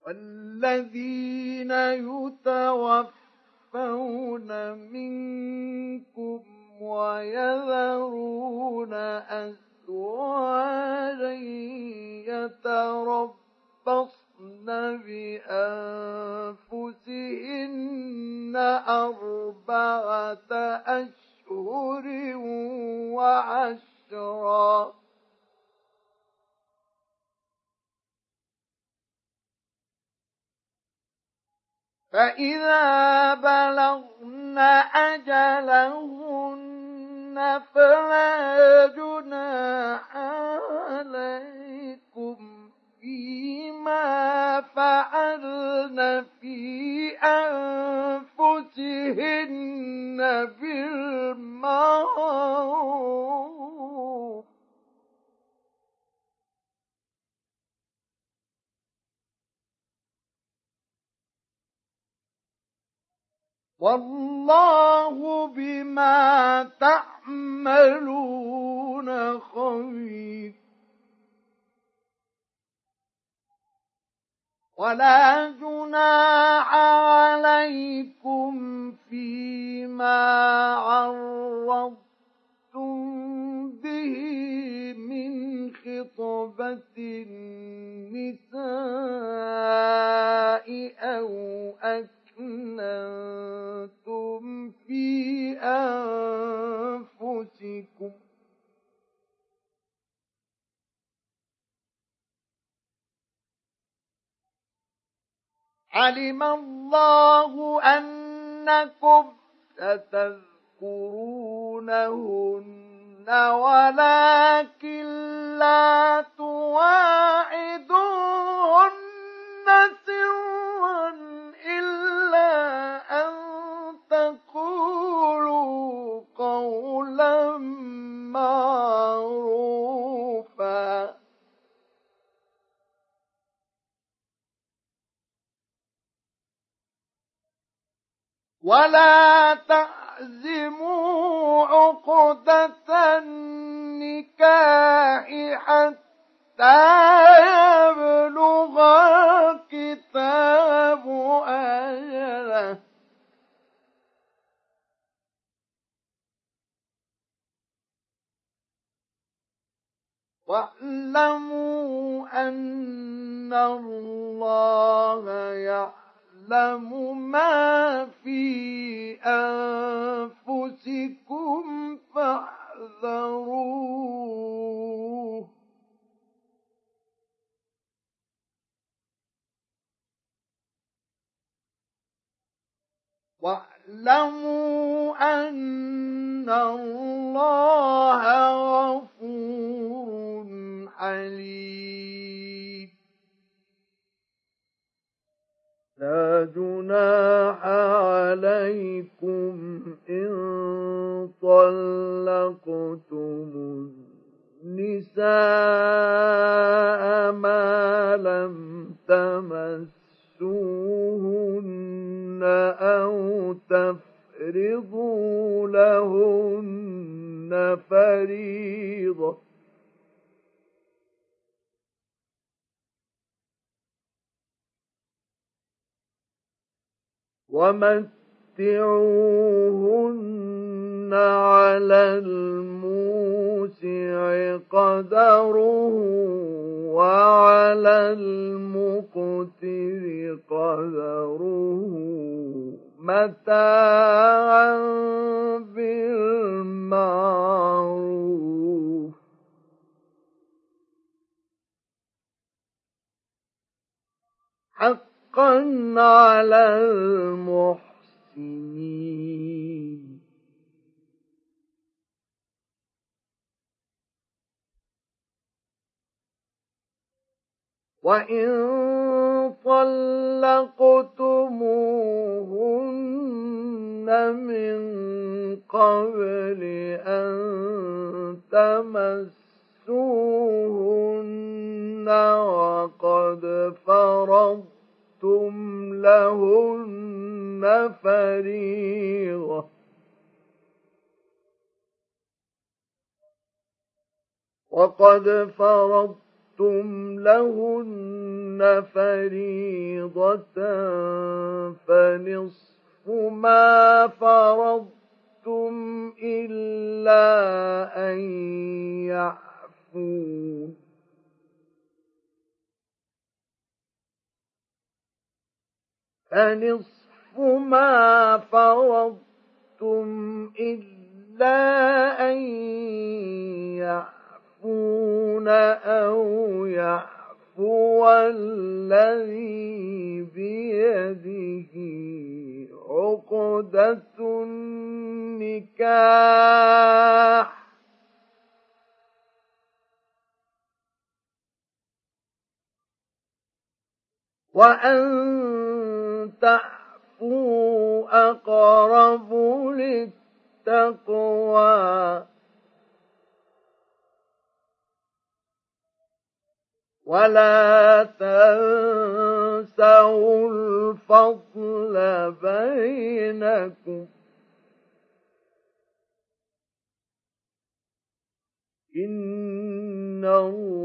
والذين يتوفون منكم ويذرون أزواجا يتربصن بأنفسهن 4 أشهر وعشرا، فإذا بلغن أجلهن فلا جناح عليكم فيما فعلن في أنفسهن بالمعروف، والله بما تعملون خبير. ولا جناح عليكم فيما عرضتم به من خطبة النساء أو أكننتم في أنفسكم، علم الله أنكم ستذكرونهن ولكن لا تواعدوهن سرا إلا أن تقولوا قولا معروفا، ولا تعزموا عقدة النكاح حتى يبلغ الكتاب أجله، واعلموا أن الله يعلم ما في أنفسكم فاحذروه، واعلموا أن الله غفور حليم. لا جناح عليكم إن طلقتم النساء ما لم تمسوهن أو تفرضوا لهن فريضة، ومتعوهن على الموسع قدره وعلى المقتر قدره متاعا بالمعروف، حقا على المحسنين. وإن طلقتموهن من قبل أن تمسوهن وقد فرضتم لهن فريضة، وقد فرضتم لهن فريضة فنصف ما فرضتم إلا أن يعفون فنصف ما فرضتم إلا أن يعفون أو يعفو الذي بيده عقدة النكاح وأن تعفوا أقرب للتقوى ولا تنسوا الفضل بينكم إن الله